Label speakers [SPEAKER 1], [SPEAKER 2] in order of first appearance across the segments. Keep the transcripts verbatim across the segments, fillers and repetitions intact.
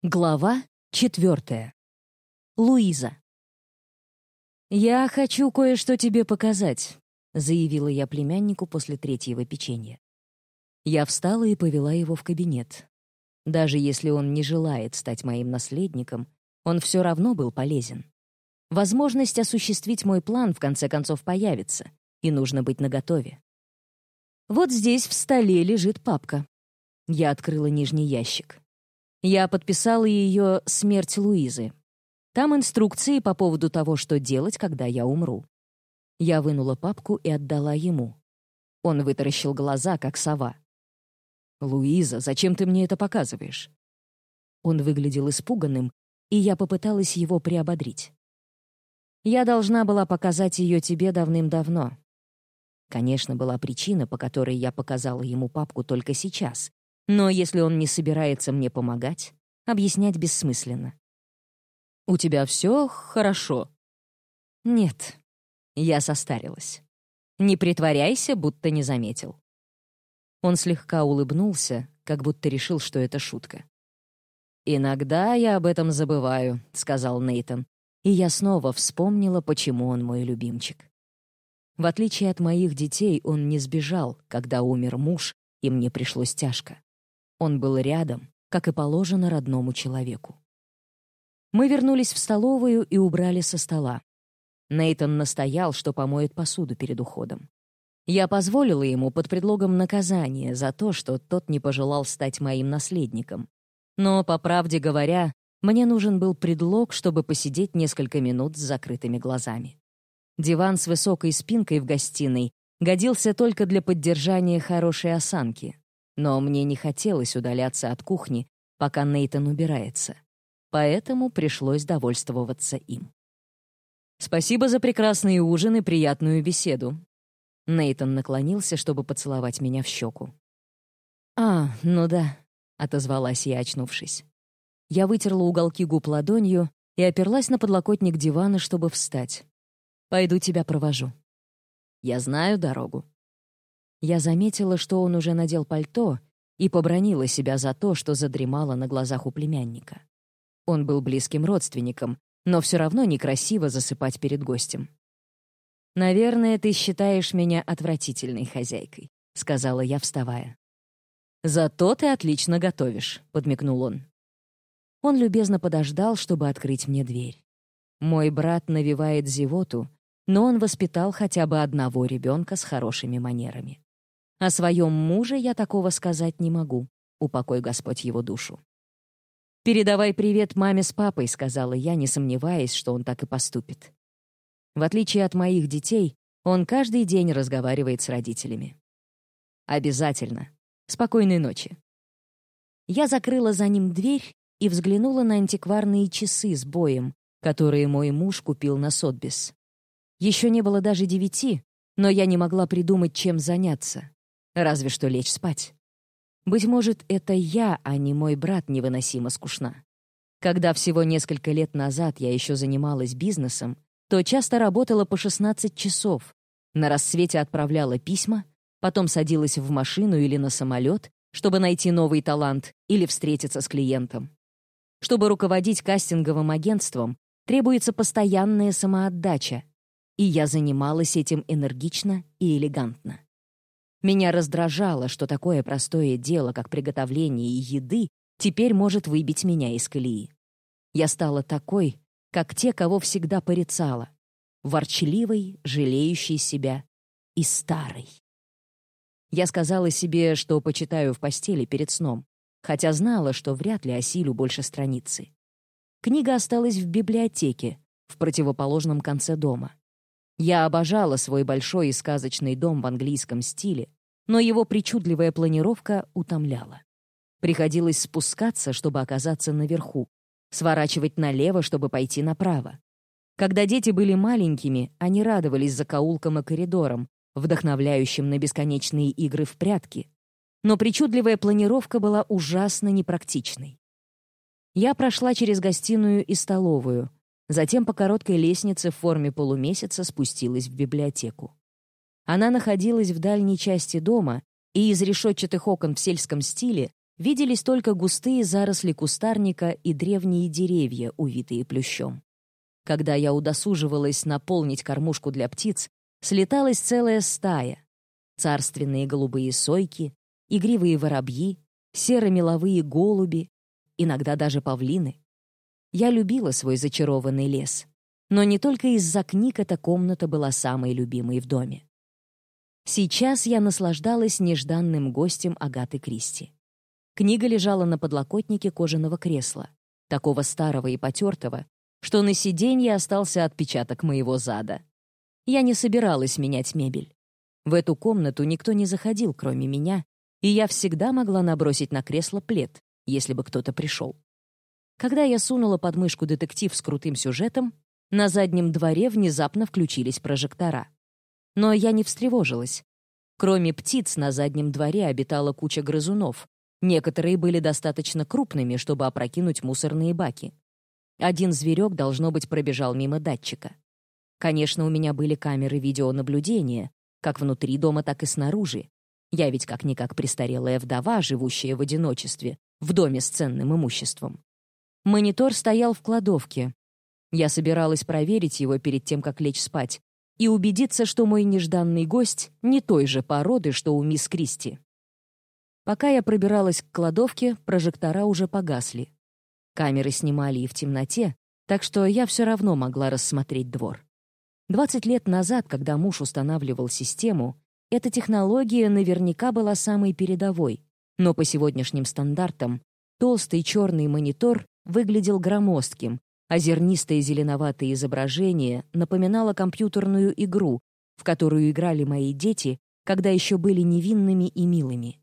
[SPEAKER 1] Глава четвертая. Луиза. «Я хочу кое-что тебе показать», — заявила я племяннику после третьего печенья. Я встала и повела его в кабинет. Даже если он не желает стать моим наследником, он все равно был полезен. Возможность осуществить мой план в конце концов появится, и нужно быть наготове. Вот здесь в столе лежит папка. Я открыла нижний ящик. Я подписала ее «Смерть Луизы». Там инструкции по поводу того, что делать, когда я умру. Я вынула папку и отдала ему. Он вытаращил глаза, как сова. «Луиза, зачем ты мне это показываешь?» Он выглядел испуганным, и я попыталась его приободрить. «Я должна была показать ее тебе давным-давно». Конечно, была причина, по которой я показала ему папку только сейчас. Но если он не собирается мне помогать, объяснять бессмысленно. «У тебя все хорошо?» «Нет, я состарилась. Не притворяйся, будто не заметил». Он слегка улыбнулся, как будто решил, что это шутка. «Иногда я об этом забываю», — сказал Нейтан, и я снова вспомнила, почему он мой любимчик. В отличие от моих детей, он не сбежал, когда умер муж, и мне пришлось тяжко. Он был рядом, как и положено родному человеку. Мы вернулись в столовую и убрали со стола. Нейтан настоял, что помоет посуду перед уходом. Я позволила ему под предлогом наказания за то, что тот не пожелал стать моим наследником. Но, по правде говоря, мне нужен был предлог, чтобы посидеть несколько минут с закрытыми глазами. Диван с высокой спинкой в гостиной годился только для поддержания хорошей осанки. Но мне не хотелось удаляться от кухни, пока Нейтан убирается. Поэтому пришлось довольствоваться им. «Спасибо за прекрасный ужин и приятную беседу». Нейтан наклонился, чтобы поцеловать меня в щеку. «А, ну да», — отозвалась я, очнувшись. Я вытерла уголки губ ладонью и оперлась на подлокотник дивана, чтобы встать. «Пойду тебя провожу». «Я знаю дорогу». Я заметила, что он уже надел пальто, и побранила себя за то, что задремала на глазах у племянника. Он был близким родственником, но все равно некрасиво засыпать перед гостем. «Наверное, ты считаешь меня отвратительной хозяйкой», — сказала я, вставая. «Зато ты отлично готовишь», — подмигнул он. Он любезно подождал, чтобы открыть мне дверь. Мой брат навевает зевоту, но он воспитал хотя бы одного ребенка с хорошими манерами. О своем муже я такого сказать не могу, упокой Господь его душу. «Передавай привет маме с папой», — сказала я, не сомневаясь, что он так и поступит. В отличие от моих детей, он каждый день разговаривает с родителями. «Обязательно. Спокойной ночи». Я закрыла за ним дверь и взглянула на антикварные часы с боем, которые мой муж купил на Сотбис. Еще не было даже девяти, но я не могла придумать, чем заняться. Разве что лечь спать. Быть может, это я, а не мой брат, невыносимо скучна. Когда всего несколько лет назад я еще занималась бизнесом, то часто работала по шестнадцать часов. На рассвете отправляла письма, потом садилась в машину или на самолет, чтобы найти новый талант или встретиться с клиентом. Чтобы руководить кастинговым агентством, требуется постоянная самоотдача, и я занималась этим энергично и элегантно. Меня раздражало, что такое простое дело, как приготовление еды, теперь может выбить меня из колеи. Я стала такой, как те, кого всегда порицала, ворчливой, жалеющей себя и старой. Я сказала себе, что почитаю в постели перед сном, хотя знала, что вряд ли осилю больше страницы. Книга осталась в библиотеке, в противоположном конце дома. Я обожала свой большой и сказочный дом в английском стиле, но его причудливая планировка утомляла. Приходилось спускаться, чтобы оказаться наверху, сворачивать налево, чтобы пойти направо. Когда дети были маленькими, они радовались закоулкам и коридорам, вдохновляющим на бесконечные игры в прятки. Но причудливая планировка была ужасно непрактичной. Я прошла через гостиную и столовую, затем по короткой лестнице в форме полумесяца спустилась в библиотеку. Она находилась в дальней части дома, и из решетчатых окон в сельском стиле виделись только густые заросли кустарника и древние деревья, увитые плющом. Когда я удосуживалась наполнить кормушку для птиц, слеталась целая стая. Царственные голубые сойки, игривые воробьи, серо-меловые голуби, иногда даже павлины. Я любила свой зачарованный лес. Но не только из-за книг эта комната была самой любимой в доме. Сейчас я наслаждалась нежданным гостем Агаты Кристи. Книга лежала на подлокотнике кожаного кресла, такого старого и потертого, что на сиденье остался отпечаток моего зада. Я не собиралась менять мебель. В эту комнату никто не заходил, кроме меня, и я всегда могла набросить на кресло плед, если бы кто-то пришел. Когда я сунула под мышку детектив с крутым сюжетом, на заднем дворе внезапно включились прожектора. Но я не встревожилась. Кроме птиц, на заднем дворе обитала куча грызунов. Некоторые были достаточно крупными, чтобы опрокинуть мусорные баки. Один зверек, должно быть, пробежал мимо датчика. Конечно, у меня были камеры видеонаблюдения, как внутри дома, так и снаружи. Я ведь как-никак престарелая вдова, живущая в одиночестве, в доме с ценным имуществом. Монитор стоял в кладовке. Я собиралась проверить его перед тем, как лечь спать, и убедиться, что мой нежданный гость не той же породы, что у мисс Кристи. Пока я пробиралась к кладовке, прожектора уже погасли. Камеры снимали и в темноте, так что я все равно могла рассмотреть двор. Двадцать лет назад, когда муж устанавливал систему, эта технология наверняка была самой передовой, но по сегодняшним стандартам толстый черный монитор выглядел громоздким, а зернистое зеленоватое изображение напоминало компьютерную игру, в которую играли мои дети, когда еще были невинными и милыми.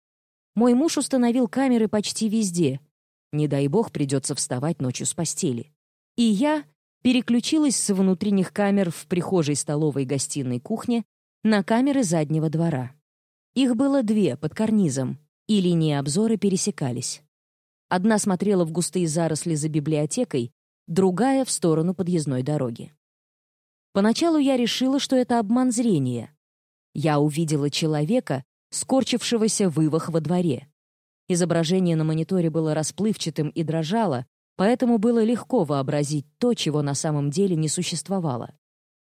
[SPEAKER 1] Мой муж установил камеры почти везде. Не дай бог придется вставать ночью с постели. И я переключилась с внутренних камер в прихожей, столовой, гостиной, кухне на камеры заднего двора. Их было две под карнизом, и линии обзора пересекались. Одна смотрела в густые заросли за библиотекой, другая — в сторону подъездной дороги. Поначалу я решила, что это обман зрения. Я увидела человека, скорчившегося вывах во дворе. Изображение на мониторе было расплывчатым и дрожало, поэтому было легко вообразить то, чего на самом деле не существовало.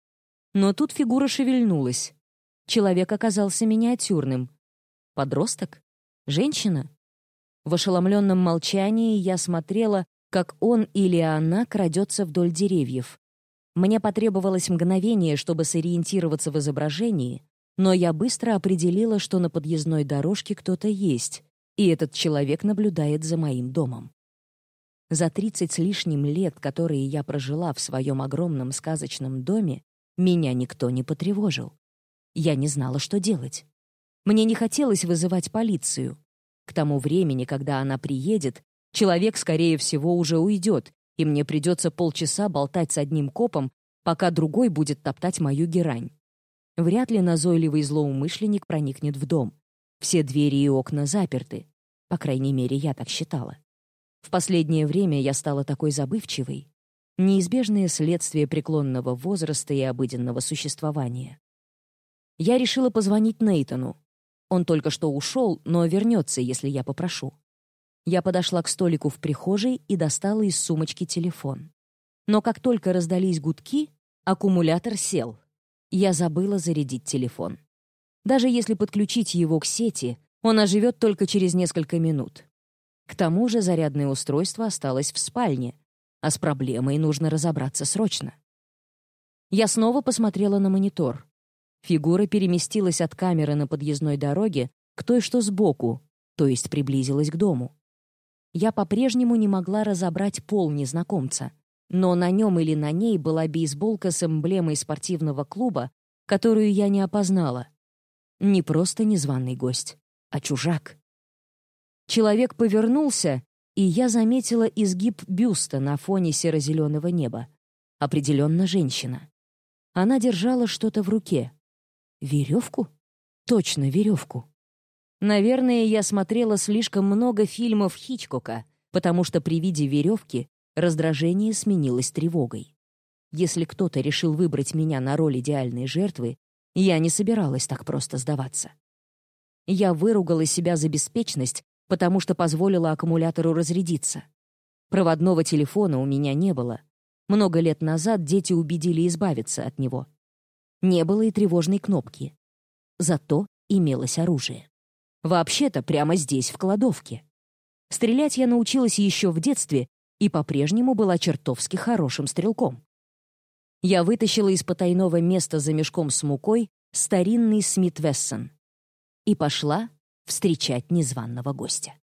[SPEAKER 1] Но тут фигура шевельнулась. Человек оказался миниатюрным. Подросток? Женщина? В ошеломленном молчании я смотрела, как он или она крадется вдоль деревьев. Мне потребовалось мгновение, чтобы сориентироваться в изображении, но я быстро определила, что на подъездной дорожке кто-то есть, и этот человек наблюдает за моим домом. За тридцать с лишним лет, которые я прожила в своем огромном сказочном доме, меня никто не потревожил. Я не знала, что делать. Мне не хотелось вызывать полицию. К тому времени, когда она приедет, человек, скорее всего, уже уйдет, и мне придется полчаса болтать с одним копом, пока другой будет топтать мою герань. Вряд ли назойливый злоумышленник проникнет в дом. Все двери и окна заперты. По крайней мере, я так считала. В последнее время я стала такой забывчивой. Неизбежное следствие преклонного возраста и обыденного существования. Я решила позвонить Нейтану. Он только что ушел, но вернется, если я попрошу. Я подошла к столику в прихожей и достала из сумочки телефон. Но как только раздались гудки, аккумулятор сел. Я забыла зарядить телефон. Даже если подключить его к сети, он оживет только через несколько минут. К тому же зарядное устройство осталось в спальне, а с проблемой нужно разобраться срочно. Я снова посмотрела на монитор. Фигура переместилась от камеры на подъездной дороге к той, что сбоку, то есть приблизилась к дому. Я по-прежнему не могла разобрать пол незнакомца, но на нем или на ней была бейсболка с эмблемой спортивного клуба, которую я не опознала. Не просто незваный гость, а чужак. Человек повернулся, и я заметила изгиб бюста на фоне серо-зеленого неба. Определенно женщина. Она держала что-то в руке. Веревку? Точно, веревку. Наверное, я смотрела слишком много фильмов Хичкока, потому что при виде веревки раздражение сменилось тревогой. Если кто-то решил выбрать меня на роль идеальной жертвы, я не собиралась так просто сдаваться. Я выругала себя за беспечность, потому что позволила аккумулятору разрядиться. Проводного телефона у меня не было. Много лет назад дети убедили избавиться от него. Не было и тревожной кнопки. Зато имелось оружие. Вообще-то прямо здесь, в кладовке. Стрелять я научилась еще в детстве и по-прежнему была чертовски хорошим стрелком. Я вытащила из потайного места за мешком с мукой старинный Смит Вессон и пошла встречать незваного гостя.